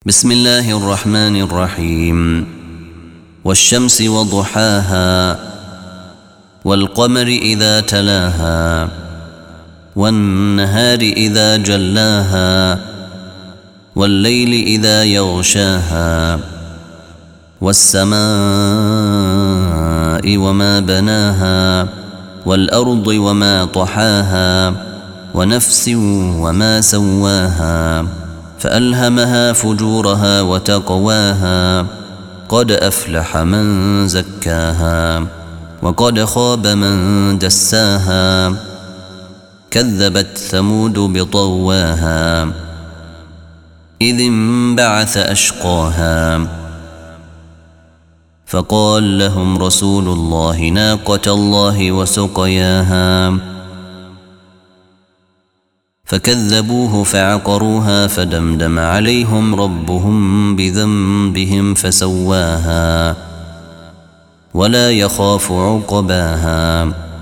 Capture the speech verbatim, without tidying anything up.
بسم الله الرحمن الرحيم. والشمس وضحاها والقمر إذا تلاها والنهار إذا جلاها والليل إذا يغشاها والسماء وما بناها والأرض وما طحاها ونفس وما سواها فألهمها فجورها وتقواها قد أفلح من زكاها وقد خاب من دساها كذبت ثمود بطواها إذ انبعث أشقاها فقال لهم رسول الله ناقة الله وسقياها فكذبوه فعقروها فدمدم عليهم ربهم بذنبهم فسواها ولا يخاف عقباها.